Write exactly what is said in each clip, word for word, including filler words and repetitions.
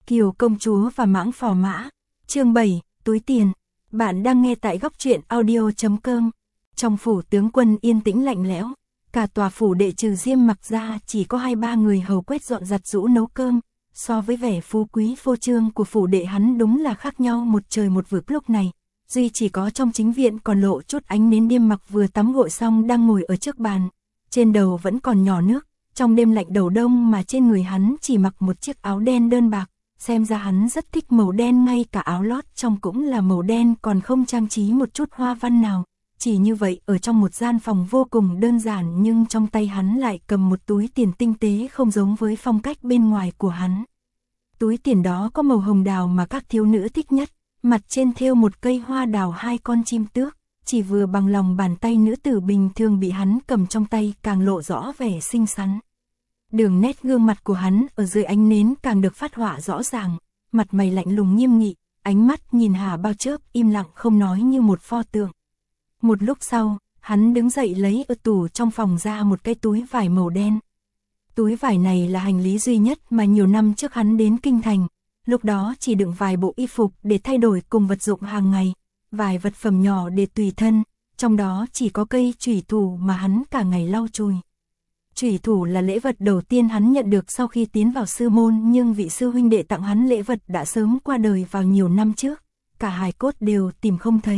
Kiều công chúa và mãng phò mã. Chương bảy, túi tiền. Bạn đang nghe tại góc truyện audio chấm com. Trong phủ tướng quân yên tĩnh lạnh lẽo, cả tòa phủ đệ trừ Diêm Mặc ra chỉ có hai ba người hầu quét dọn giặt giũ nấu cơm. So với vẻ phú quý phô trương của phủ đệ hắn đúng là khác nhau một trời một vực lúc này. Duy chỉ có trong chính viện còn lộ chút ánh nến. Diêm Mặc vừa tắm gội xong đang ngồi ở trước bàn, trên đầu vẫn còn nhỏ nước. Trong đêm lạnh đầu đông mà trên người hắn chỉ mặc một chiếc áo đen đơn bạc, xem ra hắn rất thích màu đen, ngay cả áo lót trong cũng là màu đen, còn không trang trí một chút hoa văn nào. Chỉ như vậy ở trong một gian phòng vô cùng đơn giản, nhưng trong tay hắn lại cầm một túi tiền tinh tế không giống với phong cách bên ngoài của hắn. Túi tiền đó có màu hồng đào mà các thiếu nữ thích nhất, mặt trên thêu một cây hoa đào hai con chim tước, chỉ vừa bằng lòng bàn tay nữ tử bình thường bị hắn cầm trong tay càng lộ rõ vẻ xinh xắn. Đường nét gương mặt của hắn ở dưới ánh nến càng được phát họa rõ ràng, mặt mày lạnh lùng nghiêm nghị, ánh mắt nhìn Hà Bao chớp, im lặng không nói như một pho tượng. Một lúc sau, hắn đứng dậy lấy ở tủ trong phòng ra một cái túi vải màu đen. Túi vải này là hành lý duy nhất mà nhiều năm trước hắn đến kinh thành, lúc đó chỉ đựng vài bộ y phục để thay đổi cùng vật dụng hàng ngày, vài vật phẩm nhỏ để tùy thân, trong đó chỉ có cây chủy thủ mà hắn cả ngày lau chùi. Chủy thủ là lễ vật đầu tiên hắn nhận được sau khi tiến vào sư môn, nhưng vị sư huynh đệ tặng hắn lễ vật đã sớm qua đời vào nhiều năm trước, cả hài cốt đều tìm không thấy.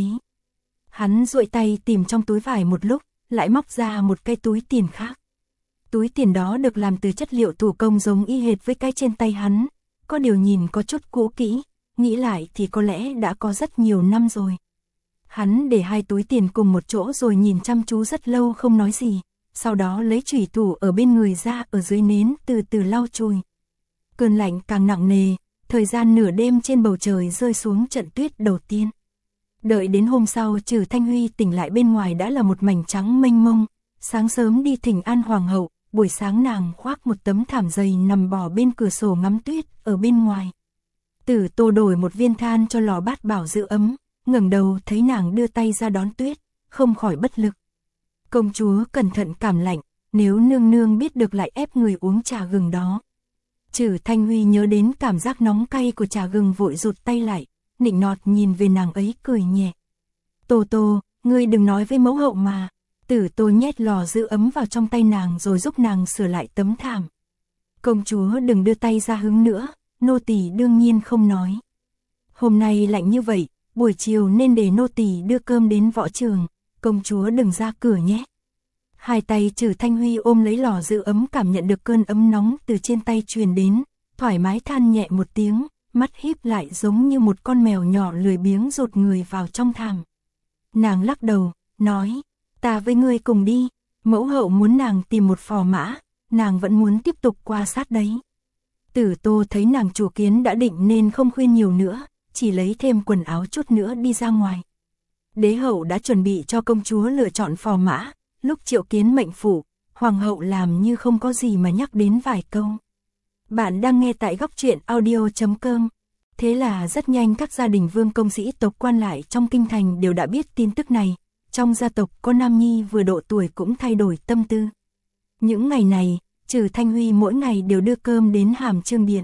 Hắn duỗi tay tìm trong túi vải một lúc, lại móc ra một cái túi tiền khác. Túi tiền đó được làm từ chất liệu thủ công giống y hệt với cái trên tay hắn, có điều nhìn có chút cũ kỹ, nghĩ lại thì có lẽ đã có rất nhiều năm rồi. Hắn để hai túi tiền cùng một chỗ rồi nhìn chăm chú rất lâu không nói gì, sau đó lấy chủy thủ ở bên người ra, ở dưới nến từ từ lau chùi. Cơn lạnh càng nặng nề, thời gian nửa đêm trên bầu trời rơi xuống trận tuyết đầu tiên. Đợi đến hôm sau Trừ Thanh Huy tỉnh lại, bên ngoài đã là một mảnh trắng mênh mông. Sáng sớm đi thỉnh an hoàng hậu, buổi sáng nàng khoác một tấm thảm dày nằm bò bên cửa sổ ngắm tuyết ở bên ngoài. Tử Tô đổi một viên than cho lò bát bảo giữ ấm, ngẩng đầu thấy nàng đưa tay ra đón tuyết, không khỏi bất lực. Công chúa cẩn thận cảm lạnh, nếu nương nương biết được lại ép người uống trà gừng đó. Trừ Thanh Huy nhớ đến cảm giác nóng cay của trà gừng vội rụt tay lại, nịnh nọt nhìn về nàng ấy cười nhẹ. Tô Tô, ngươi đừng nói với mẫu hậu mà. Tử Tô nhét lò giữ ấm vào trong tay nàng rồi giúp nàng sửa lại tấm thảm. Công chúa đừng đưa tay ra hứng nữa, nô tỳ đương nhiên không nói. Hôm nay lạnh như vậy, buổi chiều nên để nô tỳ đưa cơm đến võ trường, công chúa đừng ra cửa nhé. Hai tay Trừ Thanh Huy ôm lấy lò giữ ấm, cảm nhận được cơn ấm nóng từ trên tay truyền đến, thoải mái than nhẹ một tiếng, mắt híp lại giống như một con mèo nhỏ lười biếng rụt người vào trong thảm. Nàng lắc đầu, nói, ta với ngươi cùng đi. Mẫu hậu muốn nàng tìm một phò mã, nàng vẫn muốn tiếp tục qua sát đấy. Tử Tô thấy nàng chủ kiến đã định nên không khuyên nhiều nữa, chỉ lấy thêm quần áo chút nữa đi ra ngoài. Đế hậu đã chuẩn bị cho công chúa lựa chọn phò mã, lúc triệu kiến mệnh phủ, hoàng hậu làm như không có gì mà nhắc đến vài câu. Bạn đang nghe tại góc truyện audio chấm com. Thế là rất nhanh các gia đình vương công sĩ tộc quan lại trong kinh thành đều đã biết tin tức này. Trong gia tộc có nam nhi vừa độ tuổi cũng thay đổi tâm tư. Những ngày này, Trừ Thanh Huy mỗi ngày đều đưa cơm đến Hàm Chương Điện.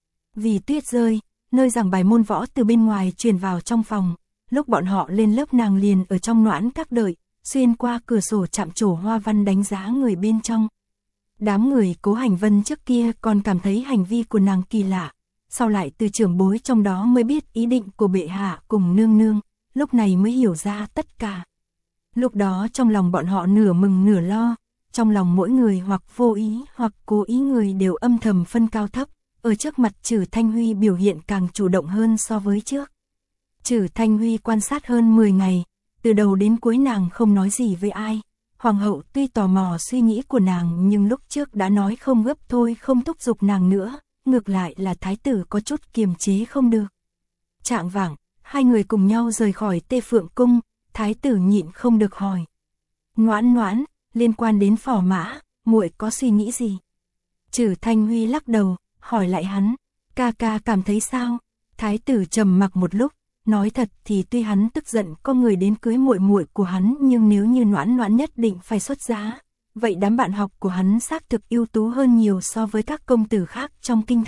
Vì tuyết rơi, nơi giảng bài môn võ từ bên ngoài truyền vào trong phòng. Lúc bọn họ lên lớp nàng liền ở trong noãn các đợi, xuyên qua cửa sổ chạm trổ hoa văn đánh giá người bên trong. Đám người Cố Hành Vân trước kia còn cảm thấy hành vi của nàng kỳ lạ, sau lại từ trưởng bối trong đó mới biết ý định của bệ hạ cùng nương nương, lúc này mới hiểu ra tất cả. Lúc đó trong lòng bọn họ nửa mừng nửa lo, trong lòng mỗi người hoặc vô ý hoặc cố ý người đều âm thầm phân cao thấp, ở trước mặt Trừ Thanh Huy biểu hiện càng chủ động hơn so với trước. Trừ Thanh Huy quan sát hơn mười ngày, từ đầu đến cuối nàng không nói gì với ai. Hoàng hậu tuy tò mò suy nghĩ của nàng nhưng lúc trước đã nói không gấp thôi, không thúc giục nàng nữa, ngược lại là thái tử có chút kiềm chế không được. Chạng vạng, hai người cùng nhau rời khỏi Tê Phượng cung, thái tử nhịn không được hỏi. Noãn noãn, liên quan đến phò mã, muội có suy nghĩ gì? Trừ Thanh Huy lắc đầu, hỏi lại hắn, ca ca cảm thấy sao? Thái tử trầm mặc một lúc, nói thật thì tuy hắn tức giận có người đến cưới muội muội của hắn, nhưng nếu như noãn noãn nhất định phải xuất giá, vậy đám bạn học của hắn xác thực ưu tú hơn nhiều so với các công tử khác trong kinh thành,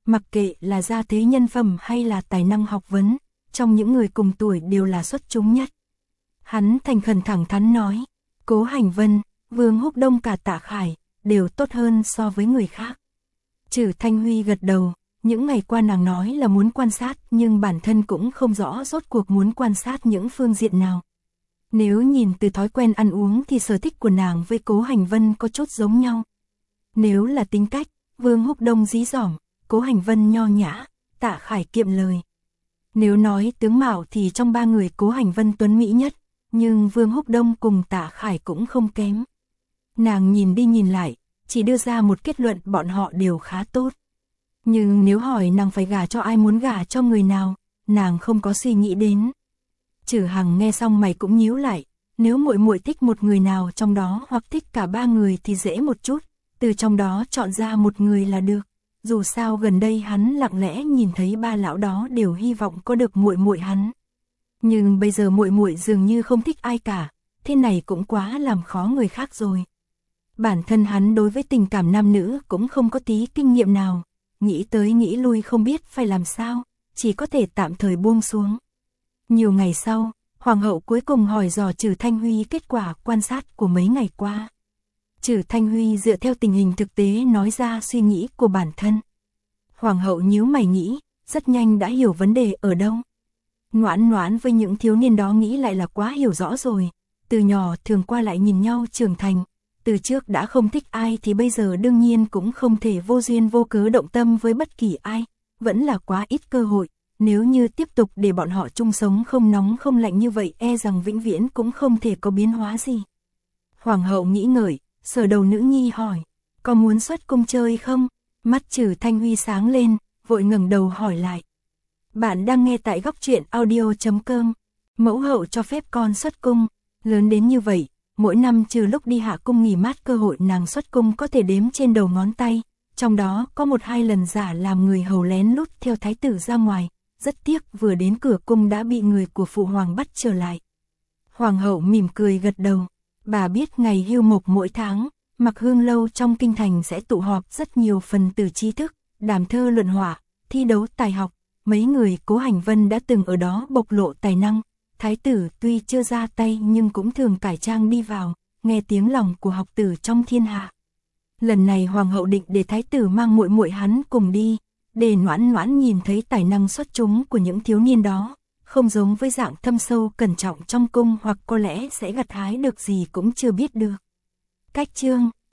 mặc kệ là gia thế nhân phẩm hay là tài năng học vấn, trong những người cùng tuổi đều là xuất chúng nhất. Hắn thành khẩn thẳng thắn nói, Cố Hành Vân, Vương Húc Đông cả Tạ Khải, đều tốt hơn so với người khác. Trử Thanh Huy gật đầu, những ngày qua nàng nói là muốn quan sát nhưng bản thân cũng không rõ rốt cuộc muốn quan sát những phương diện nào. Nếu nhìn từ thói quen ăn uống thì sở thích của nàng với Cố Hành Vân có chút giống nhau. Nếu là tính cách, Vương Húc Đông dí dỏm, Cố Hành Vân nho nhã, Tạ Khải kiệm lời. Nếu nói tướng mạo thì trong ba người Cố Hành Vân tuấn mỹ nhất, nhưng Vương Húc Đông cùng Tạ Khải cũng không kém. Nàng nhìn đi nhìn lại, chỉ đưa ra một kết luận bọn họ đều khá tốt. Nhưng nếu hỏi nàng phải gả cho ai, muốn gả cho người nào, nàng không có suy nghĩ đến. Trử Hằng nghe xong mày cũng nhíu lại, nếu muội muội thích một người nào trong đó hoặc thích cả ba người thì dễ một chút, từ trong đó chọn ra một người là được. Dù sao gần đây hắn lặng lẽ nhìn thấy ba lão đó đều hy vọng có được muội muội hắn. Nhưng bây giờ muội muội dường như không thích ai cả, thế này cũng quá làm khó người khác rồi. Bản thân hắn đối với tình cảm nam nữ cũng không có tí kinh nghiệm nào, nghĩ tới nghĩ lui không biết phải làm sao, chỉ có thể tạm thời buông xuống. Nhiều ngày sau, Hoàng hậu cuối cùng hỏi dò Trử Thanh Huy kết quả quan sát của mấy ngày qua. Trử Thanh Huy dựa theo tình hình thực tế nói ra suy nghĩ của bản thân. Hoàng hậu nhíu mày nghĩ, rất nhanh đã hiểu vấn đề ở đâu. Noãn Noãn với những thiếu niên đó nghĩ lại là quá hiểu rõ rồi, từ nhỏ thường qua lại nhìn nhau trưởng thành, từ trước đã không thích ai thì bây giờ đương nhiên cũng không thể vô duyên vô cớ động tâm với bất kỳ ai, vẫn là quá ít cơ hội, nếu như tiếp tục để bọn họ chung sống không nóng không lạnh như vậy e rằng vĩnh viễn cũng không thể có biến hóa gì. Hoàng hậu nghĩ ngợi, sờ đầu nữ nhi hỏi, có muốn xuất cung chơi không? Mắt Trử Thanh Huy sáng lên, vội ngẩng đầu hỏi lại. Bạn đang nghe tại góc truyện audio chấm com. Mẫu hậu cho phép con xuất cung, lớn đến như vậy, mỗi năm trừ lúc đi hạ cung nghỉ mát cơ hội nàng xuất cung có thể đếm trên đầu ngón tay, trong đó có một hai lần giả làm người hầu lén lút theo thái tử ra ngoài, rất tiếc vừa đến cửa cung đã bị người của phụ hoàng bắt trở lại. Hoàng hậu mỉm cười gật đầu, bà biết ngày hưu mộc mỗi tháng, Mặc Hương lâu trong kinh thành sẽ tụ họp rất nhiều phần tử trí thức, đàm thơ luận họa, thi đấu tài học, mấy người Cố Hành Vân đã từng ở đó bộc lộ tài năng. Thái tử tuy chưa ra tay nhưng cũng thường cải trang đi vào, nghe tiếng lòng của học tử trong thiên hạ. Lần này hoàng hậu định để thái tử mang muội muội hắn cùng đi, để Noãn Noãn nhìn thấy tài năng xuất chúng của những thiếu niên đó, không giống với dạng thâm sâu cẩn trọng trong cung hoặc có lẽ sẽ gặt hái được gì cũng chưa biết được. Cách chương